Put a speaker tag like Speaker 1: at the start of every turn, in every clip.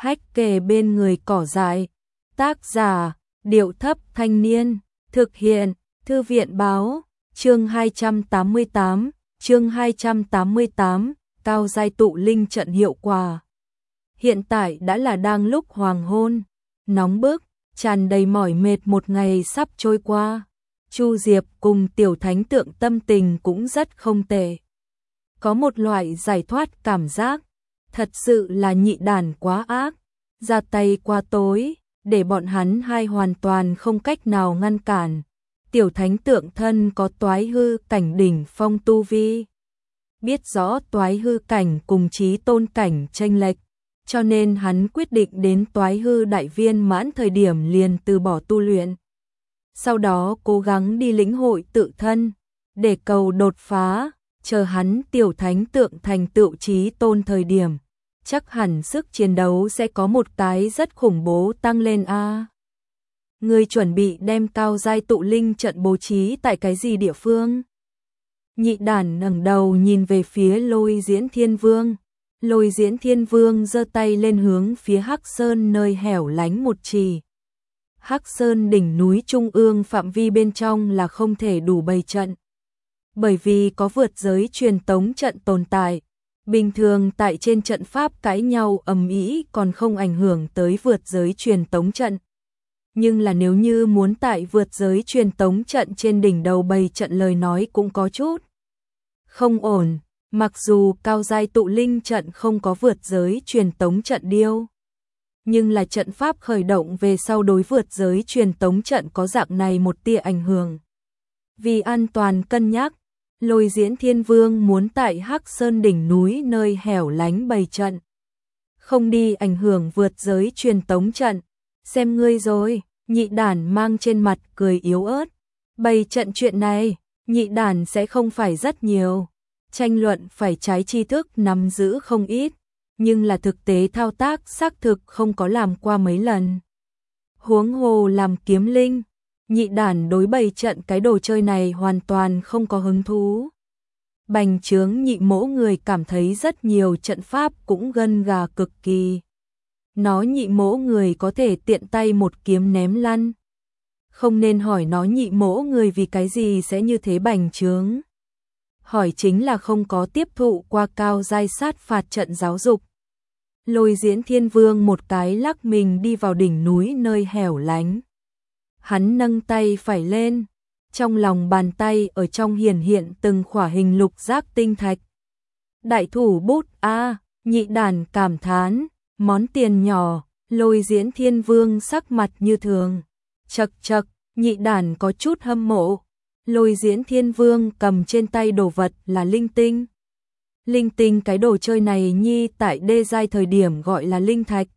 Speaker 1: Hách kề bên người cỏ dại. Tác giả, Điệu Thấp Thanh Niên. Thực hiện, Thư viện Báo. Chương 288, cao giai tụ linh trận hiệu quả. Hiện tại đã là đang lúc hoàng hôn, nóng bức, tràn đầy mỏi mệt, một ngày sắp trôi qua. Chu Diệp cùng Tiểu Thánh Tượng tâm tình cũng rất không tệ. Có một loại giải thoát cảm giác, thật sự là nhị đàn quá ác, ra tay qua tối, để bọn hắn hai hoàn toàn không cách nào ngăn cản. Tiểu Thánh Tượng thân có toái hư cảnh đỉnh phong tu vi, biết rõ toái hư cảnh cùng chí tôn cảnh chênh lệch, cho nên hắn quyết định đến toái hư đại viên mãn thời điểm liền từ bỏ tu luyện. Sau đó cố gắng đi lĩnh hội tự thân, để cầu đột phá, chờ hắn Tiểu Thánh Tượng thành tựu chí tôn thời điểm, chắc hẳn sức chiến đấu sẽ có một cái rất khủng bố tăng lên a. Ngươi chuẩn bị đem cao giai tụ linh trận bố trí tại cái gì địa phương? Nhị đàn ngẩng đầu nhìn về phía Lôi Diễn Thiên Vương. Lôi Diễn Thiên Vương giơ tay lên hướng phía Hắc Sơn nơi hẻo lánh một chỉ. Hắc Sơn đỉnh núi trung ương phạm vi bên trong là không thể đủ bày trận, bởi vì có vượt giới truyền tống trận tồn tại. Bình thường tại trên trận pháp cãi nhau ầm ĩ còn không ảnh hưởng tới vượt giới truyền tống trận. Nhưng là nếu như muốn tại vượt giới truyền tống trận trên đỉnh đầu bày trận lời nói cũng có chút không ổn. Mặc dù cao giai tụ linh trận không có vượt giới truyền tống trận điêu, nhưng là trận pháp khởi động về sau đối vượt giới truyền tống trận có dạng này một tia ảnh hưởng. Vì an toàn cân nhắc, Lôi Diễn Thiên Vương muốn tại Hắc Sơn đỉnh núi nơi hẻo lánh bày trận, không đi ảnh hưởng vượt giới truyền tống trận. Xem ngươi rồi, nhị đàn mang trên mặt cười yếu ớt. Bày trận chuyện này, nhị đàn sẽ không phải rất nhiều. Tranh luận phải trái tri thức nắm giữ không ít, nhưng là thực tế thao tác xác thực không có làm qua mấy lần. Huống hồ làm kiếm linh, nhị đàn đối bày trận cái đồ chơi này hoàn toàn không có hứng thú. Bành trướng nhị mỗ người cảm thấy rất nhiều trận pháp cũng gân gà cực kỳ. Nó nhị mỗ người có thể tiện tay một kiếm ném lăn. Không nên hỏi nó nhị mỗ người vì cái gì sẽ như thế bành trướng. Hỏi chính là không có tiếp thụ qua cao giai sát phạt trận giáo dục. Lôi Diễn Thiên Vương một cái lắc mình đi vào đỉnh núi nơi hẻo lánh. Hắn nâng tay phải lên, trong lòng bàn tay ở trong hiển hiện từng khỏa hình lục giác tinh thạch. Đại thủ bút a, nhị đàn cảm thán, món tiền nhỏ. Lôi Diễn Thiên Vương sắc mặt như thường. Chậc chậc, nhị đàn có chút hâm mộ. Lôi Diễn Thiên Vương cầm trên tay đồ vật là linh tinh. Linh tinh cái đồ chơi này nhi tại đê giai thời điểm gọi là linh thạch.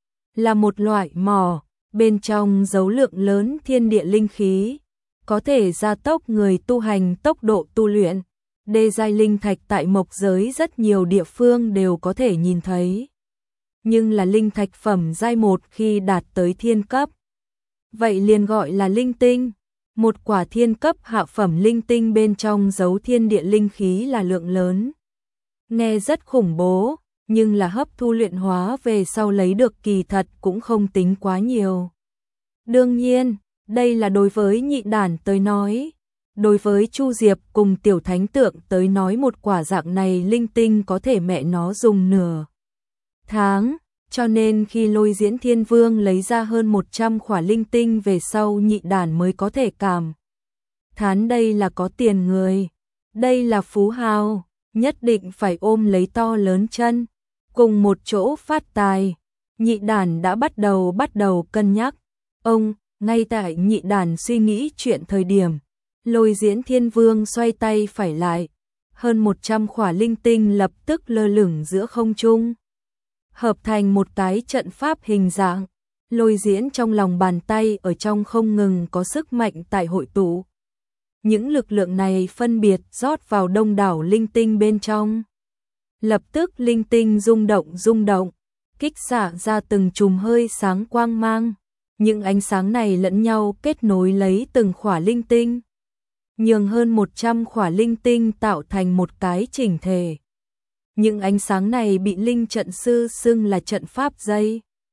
Speaker 1: Là một loại mỏ, bên trong giấu lượng lớn thiên địa linh khí, có thể gia tốc người tu hành tốc độ tu luyện. Đê giai linh thạch tại mộc giới rất nhiều địa phương đều có thể nhìn thấy. Nhưng là linh thạch phẩm giai 1 khi đạt tới thiên cấp, vậy liền gọi là linh tinh. Một quả thiên cấp hạ phẩm linh tinh bên trong giấu thiên địa linh khí là lượng lớn. Nghe rất khủng bố, nhưng là hấp thu luyện hóa về sau lấy được kỳ thật cũng không tính quá nhiều. Đương nhiên, đây là đối với nhị đàn tới nói. Đối với Chu Diệp cùng Tiểu Thánh Tượng tới nói một quả dạng này linh tinh có thể mẹ nó dùng nửa tháng. Cho nên khi Lôi Diễn Thiên Vương lấy ra hơn 100 khỏa linh tinh về sau nhị đàn mới có thể cảm thán đây là có tiền người. Đây là phú hào, nhất định phải ôm lấy to lớn chân, cùng một chỗ phát tài. Nhị đàn đã bắt đầu cân nhắc. Ngay tại nhị đàn suy nghĩ chuyện thời điểm, Lôi Diễn Thiên Vương xoay tay phải lại. Hơn 100 khỏa linh tinh lập tức lơ lửng giữa không trung, hợp thành một cái trận pháp hình dạng. Lôi Diễn trong lòng bàn tay ở trong không ngừng có sức mạnh tại hội tụ. Những lực lượng này phân biệt rót vào đông đảo linh tinh bên trong. Lập tức linh tinh rung động, kích xạ ra từng chùm hơi sáng quang mang. Những ánh sáng này lẫn nhau kết nối lấy từng khỏa linh tinh, nhường hơn 100 khỏa linh tinh tạo thành một cái chỉnh thể. Những ánh sáng này bị linh trận sư xưng là trận pháp dây.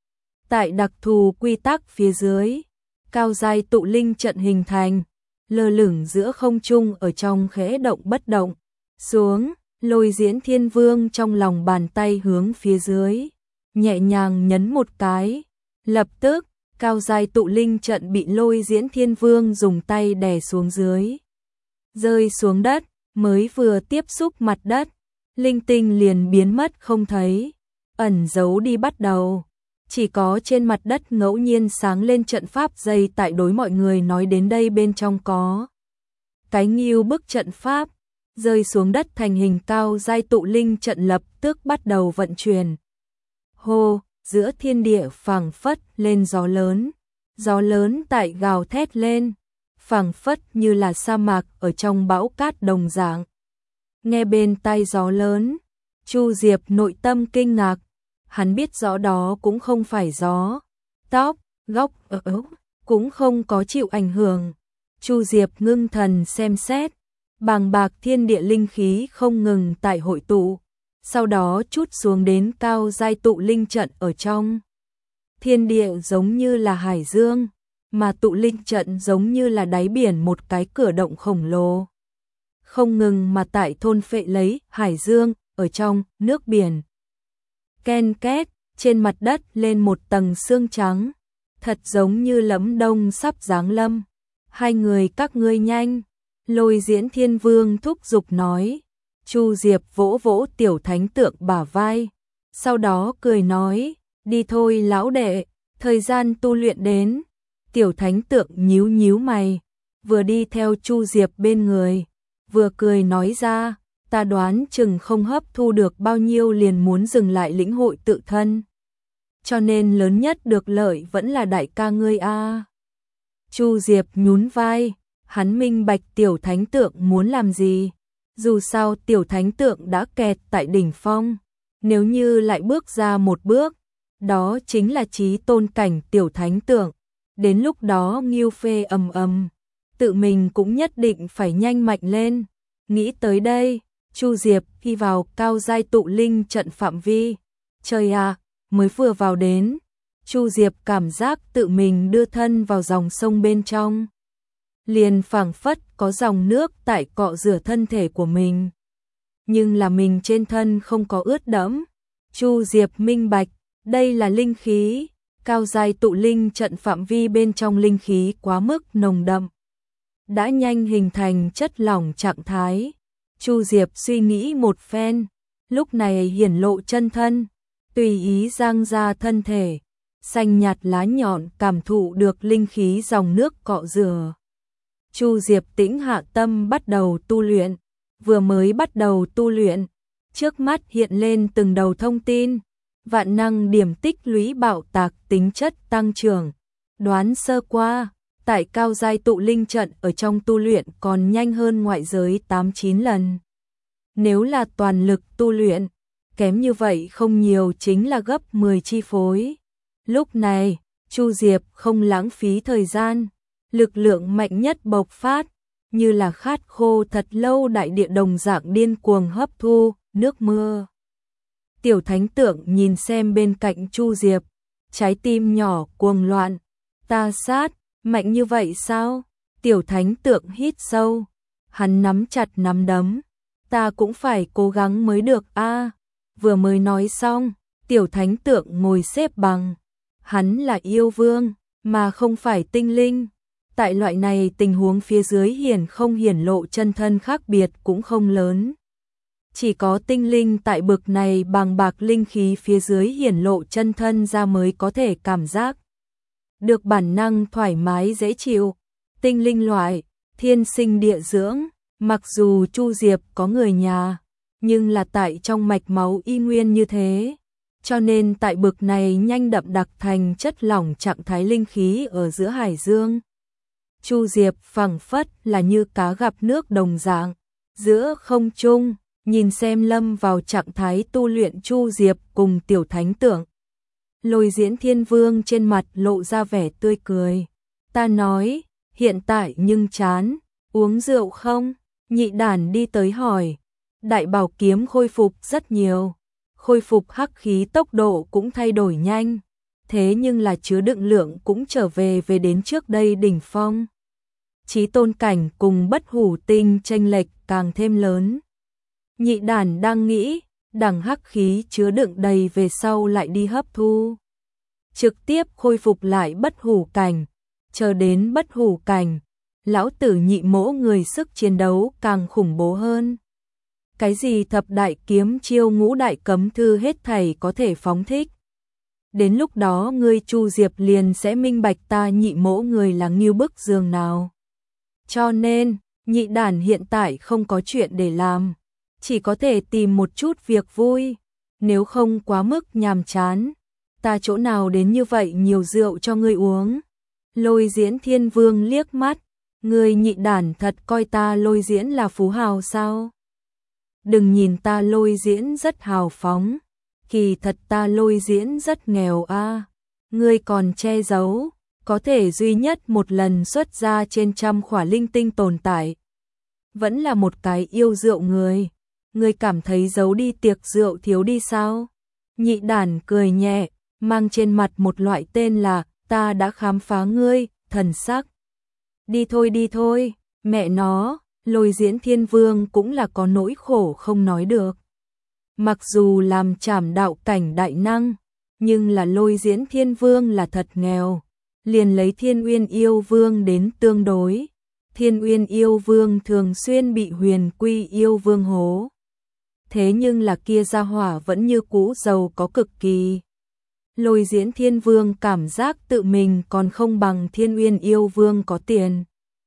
Speaker 1: Tại đặc thù quy tắc phía dưới, cao giai tụ linh trận hình thành, lơ lửng giữa không trung ở trong khẽ động bất động. Xuống, Lôi Diễn Thiên Vương trong lòng bàn tay hướng phía dưới, nhẹ nhàng nhấn một cái. Lập tức, cao giai tụ linh trận bị Lôi Diễn Thiên Vương dùng tay đè xuống dưới. Rơi xuống đất, mới vừa tiếp xúc mặt đất, linh tinh liền biến mất không thấy, ẩn giấu đi bắt đầu. Chỉ có trên mặt đất ngẫu nhiên sáng lên trận pháp dây tại đối mọi người nói đến đây bên trong có cái nghiêu bức trận pháp, rơi xuống đất thành hình cao giai tụ linh trận lập tức bắt đầu vận chuyển. Hô, giữa thiên địa phảng phất lên gió lớn tại gào thét lên, phảng phất như là sa mạc ở trong bão cát đồng dạng. Nghe bên tai gió lớn, Chu Diệp nội tâm kinh ngạc, hắn biết rõ đó cũng không phải gió, tóc, góc, cũng không có chịu ảnh hưởng. Chu Diệp ngưng thần xem xét, bàng bạc thiên địa linh khí không ngừng tại hội tụ, sau đó trút xuống đến cao giai tụ linh trận ở trong. Thiên địa giống như là hải dương, mà tụ linh trận giống như là đáy biển một cái cửa động khổng lồ. Không ngừng mà tại thôn phệ lấy hải dương ở trong nước biển. Ken két, trên mặt đất lên một tầng sương trắng, thật giống như lấm đông sắp giáng lâm. Hai người các ngươi nhanh, Lôi Diễn Thiên Vương thúc giục nói. Chu Diệp vỗ vỗ Tiểu Thánh Tượng bả vai, sau đó cười nói, đi thôi lão đệ, thời gian tu luyện đến. Tiểu Thánh Tượng nhíu nhíu mày, vừa đi theo Chu Diệp bên người, vừa cười nói ra, ta đoán chừng không hấp thu được bao nhiêu liền muốn dừng lại lĩnh hội tự thân. Cho nên lớn nhất được lợi vẫn là đại ca ngươi a. Chu Diệp nhún vai, hắn minh bạch Tiểu Thánh Tượng muốn làm gì. Dù sao Tiểu Thánh Tượng đã kẹt tại đỉnh phong, nếu như lại bước ra một bước, đó chính là chí tôn cảnh Tiểu Thánh Tượng. Đến lúc đó Ngưu Phê ầm ầm, tự mình cũng nhất định phải nhanh mạnh lên. Nghĩ tới đây, Chu Diệp khi vào cao giai tụ linh trận phạm vi. Trời à, mới vừa vào đến, Chu Diệp cảm giác tự mình đưa thân vào dòng sông bên trong. Liền phảng phất có dòng nước tại cọ rửa thân thể của mình. Nhưng là mình trên thân không có ướt đẫm. Chu Diệp minh bạch, đây là linh khí, cao giai tụ linh trận phạm vi bên trong linh khí quá mức nồng đậm. Đã nhanh hình thành chất lỏng trạng thái. Chu Diệp suy nghĩ một phen, lúc này hiển lộ chân thân, tùy ý giang ra thân thể, xanh nhạt lá nhọn cảm thụ được linh khí dòng nước cọ rửa. Chu Diệp tĩnh hạ tâm bắt đầu tu luyện, vừa mới bắt đầu tu luyện, trước mắt hiện lên từng đầu thông tin, vạn năng điểm tích lũy bạo tạc tính chất tăng trưởng, đoán sơ qua, tại cao giai tụ linh trận ở trong tu luyện còn nhanh hơn ngoại giới 8-9 lần. Nếu là toàn lực tu luyện, kém như vậy không nhiều chính là gấp 10 chi phối. Lúc này, Chu Diệp không lãng phí thời gian, lực lượng mạnh nhất bộc phát, như là khát khô thật lâu đại địa đồng dạng điên cuồng hấp thu nước mưa. Tiểu Thánh Tượng nhìn xem bên cạnh Chu Diệp, trái tim nhỏ cuồng loạn, ta sát, mạnh như vậy sao? Tiểu Thánh Tượng hít sâu, hắn nắm chặt nắm đấm, ta cũng phải cố gắng mới được a. Vừa mới nói xong, Tiểu Thánh Tượng ngồi xếp bằng, hắn là yêu vương, mà không phải tinh linh. Tại loại này tình huống phía dưới hiển lộ chân thân khác biệt cũng không lớn. Chỉ có tinh linh tại bực này bàng bạc linh khí phía dưới hiển lộ chân thân ra mới có thể cảm giác được bản năng thoải mái dễ chịu. Tinh linh loại, thiên sinh địa dưỡng, mặc dù Chu Diệp có người nhà, nhưng là tại trong mạch máu y nguyên như thế. Cho nên tại bực này nhanh đậm đặc thành chất lỏng trạng thái linh khí ở giữa hải dương. Chu Diệp phảng phất là như cá gặp nước đồng dạng, giữa không trung, nhìn xem lâm vào trạng thái tu luyện Chu Diệp cùng Tiểu Thánh Tượng. Lôi Diễn Thiên Vương trên mặt lộ ra vẻ tươi cười. Ta nói, hiện tại nhưng chán, uống rượu không? Nhị đản đi tới hỏi. Đại bảo kiếm khôi phục rất nhiều, khôi phục hắc khí tốc độ cũng thay đổi nhanh. thế nhưng là chứa đựng lượng cũng trở về đến trước đây đỉnh phong. Chí tôn cảnh cùng bất hủ tinh chênh lệch càng thêm lớn. Nhị đàn đang nghĩ, đằng hắc khí chứa đựng đầy về sau lại đi hấp thu. Trực tiếp khôi phục lại bất hủ cảnh, chờ đến bất hủ cảnh, lão tử nhị mỗ người sức chiến đấu càng khủng bố hơn. Cái gì thập đại kiếm chiêu ngũ đại cấm thư hết thảy có thể phóng thích. Đến lúc đó ngươi Chu Diệp liền sẽ minh bạch ta nhị mỗ người là nghiêu bức giường nào. Cho nên, nhị đàn hiện tại không có chuyện để làm, chỉ có thể tìm một chút việc vui, nếu không quá mức nhàm chán. Ta chỗ nào đến như vậy nhiều rượu cho ngươi uống. Lôi Diễn Thiên Vương liếc mắt, ngươi nhị đàn thật coi ta Lôi Diễn là phú hào sao? Đừng nhìn ta Lôi Diễn rất hào phóng, kỳ thật ta Lôi Diễn rất nghèo a. Ngươi còn che giấu, có thể duy nhất một lần xuất ra trên 100 khỏa linh tinh tồn tại. Vẫn là một cái yêu rượu người, ngươi cảm thấy giấu đi tiệc rượu thiếu đi sao? Nhị đàn cười nhẹ, mang trên mặt một loại tên là ta đã khám phá ngươi, thần sắc. Đi thôi, mẹ nó, Lôi Diễn Thiên Vương cũng là có nỗi khổ không nói được. Mặc dù làm trảm đạo cảnh đại năng, nhưng là Lôi Diễn Thiên Vương là thật nghèo, liền lấy Thiên Uyên Yêu Vương đến tương đối. Thiên Uyên Yêu Vương thường xuyên bị Huyền Quy Yêu Vương hố. Thế nhưng là kia gia hỏa vẫn như cũ giàu có cực kỳ. Lôi Diễn Thiên Vương cảm giác tự mình còn không bằng Thiên Uyên Yêu Vương có tiền.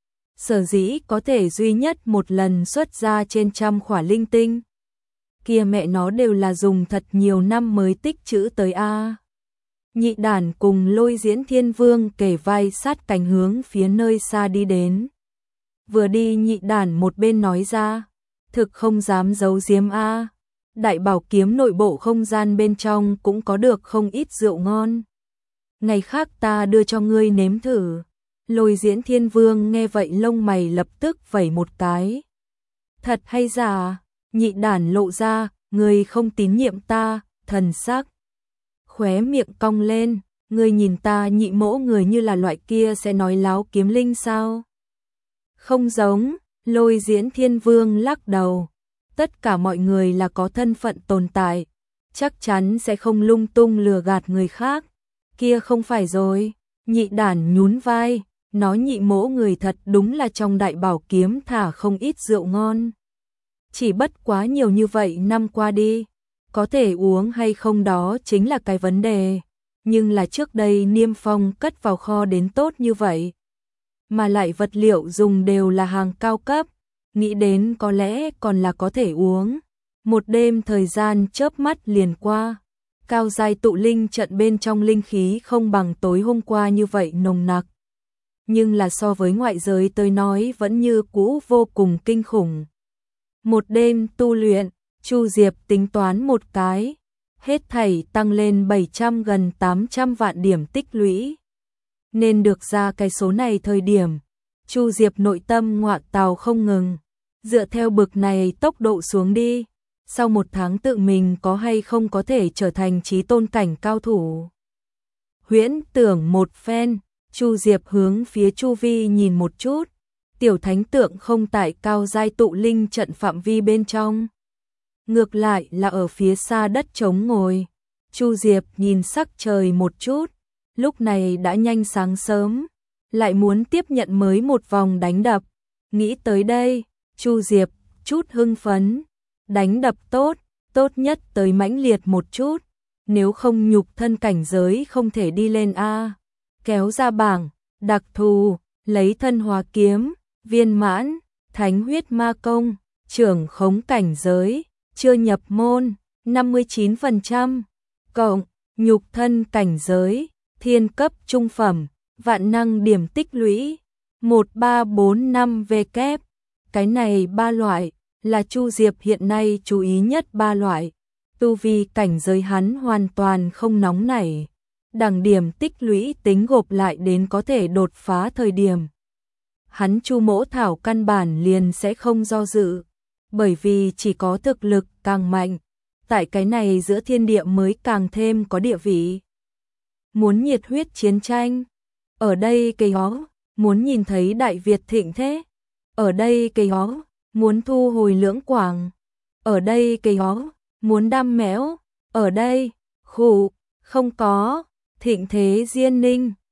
Speaker 1: Sở dĩ có thể duy nhất một lần xuất ra trên 100 khỏa linh tinh. Kia mẹ nó đều là dùng thật nhiều năm mới tích trữ tới a. Nhị đàn cùng Lôi Diễn Thiên Vương kề vai sát cánh hướng phía nơi xa đi đến. Vừa đi nhị đàn một bên nói ra, thực không dám giấu giếm a. Đại bảo kiếm nội bộ không gian bên trong cũng có được không ít rượu ngon. Ngày khác ta đưa cho ngươi nếm thử. Lôi Diễn Thiên Vương nghe vậy lông mày lập tức vẩy một cái. Thật hay giả? Nhị đàn lộ ra, ngươi không tín nhiệm ta, thần sắc. Khóe miệng cong lên, ngươi nhìn ta nhị mỗ người như là loại kia sẽ nói láo kiếm linh sao? Không giống, Lôi Diễn Thiên Vương lắc đầu. Tất cả mọi người là có thân phận tồn tại, chắc chắn sẽ không lung tung lừa gạt người khác. Kia không phải rồi, nhị đàn nhún vai, nói nhị mỗ người thật đúng là trong đại bảo kiếm thả không ít rượu ngon. Chỉ bất quá nhiều như vậy năm qua đi, có thể uống hay không đó chính là cái vấn đề. Nhưng là trước đây Niêm Phong cất vào kho đến tốt như vậy, mà lại vật liệu dùng đều là hàng cao cấp. Nghĩ đến có lẽ còn là có thể uống. Một đêm thời gian chớp mắt liền qua. Cao giai tụ linh trận bên trong linh khí không bằng tối hôm qua như vậy nồng nặc. Nhưng là so với ngoại giới tới nói vẫn như cũ vô cùng kinh khủng. Một đêm tu luyện, Chu Diệp tính toán một cái. Hết thảy tăng lên 700 gần 800 vạn điểm tích lũy. Nên được ra cái số này thời điểm. Chu Diệp nội tâm ngoạ tào không ngừng. Dựa theo bực này tốc độ xuống đi, sau một tháng tự mình có hay không có thể trở thành chí tôn cảnh cao thủ. Huyễn tưởng một phen, Chu Diệp hướng phía chu vi nhìn một chút, tiểu thánh tượng không tại cao giai tụ linh trận phạm vi bên trong. Ngược lại là ở phía xa đất trống ngồi. Chu Diệp nhìn sắc trời một chút, lúc này đã nhanh sáng sớm, lại muốn tiếp nhận mới một vòng đánh đập. Nghĩ tới đây, Chu Diệp chút hưng phấn, đánh đập tốt, tốt nhất tới mãnh liệt một chút, nếu không nhục thân cảnh giới không thể đi lên a. Kéo ra bảng, đặc thù, lấy thân hóa kiếm, viên mãn, thánh huyết ma công, trưởng khống cảnh giới, chưa nhập môn, 59%, cộng, nhục thân cảnh giới, thiên cấp trung phẩm, vạn năng điểm tích lũy, 1345 V kép. Cái này ba loại, là Chu Diệp hiện nay chú ý nhất ba loại. Tu vi cảnh giới hắn hoàn toàn không nóng nảy. Đẳng điểm tích lũy tính gộp lại đến có thể đột phá thời điểm. Hắn Chu mỗ thảo căn bản liền sẽ không do dự. Bởi vì chỉ có thực lực càng mạnh, tại cái này giữa thiên địa mới càng thêm có địa vị. muốn nhiệt huyết chiến tranh. Ở đây cây ó, muốn nhìn thấy Đại Việt thịnh thế. Ở đây cây ó, muốn thu hồi Lưỡng Quảng. Ở đây cây ó, muốn đam mẽo. Ở đây, khụ, không có, thịnh thế Diên Ninh.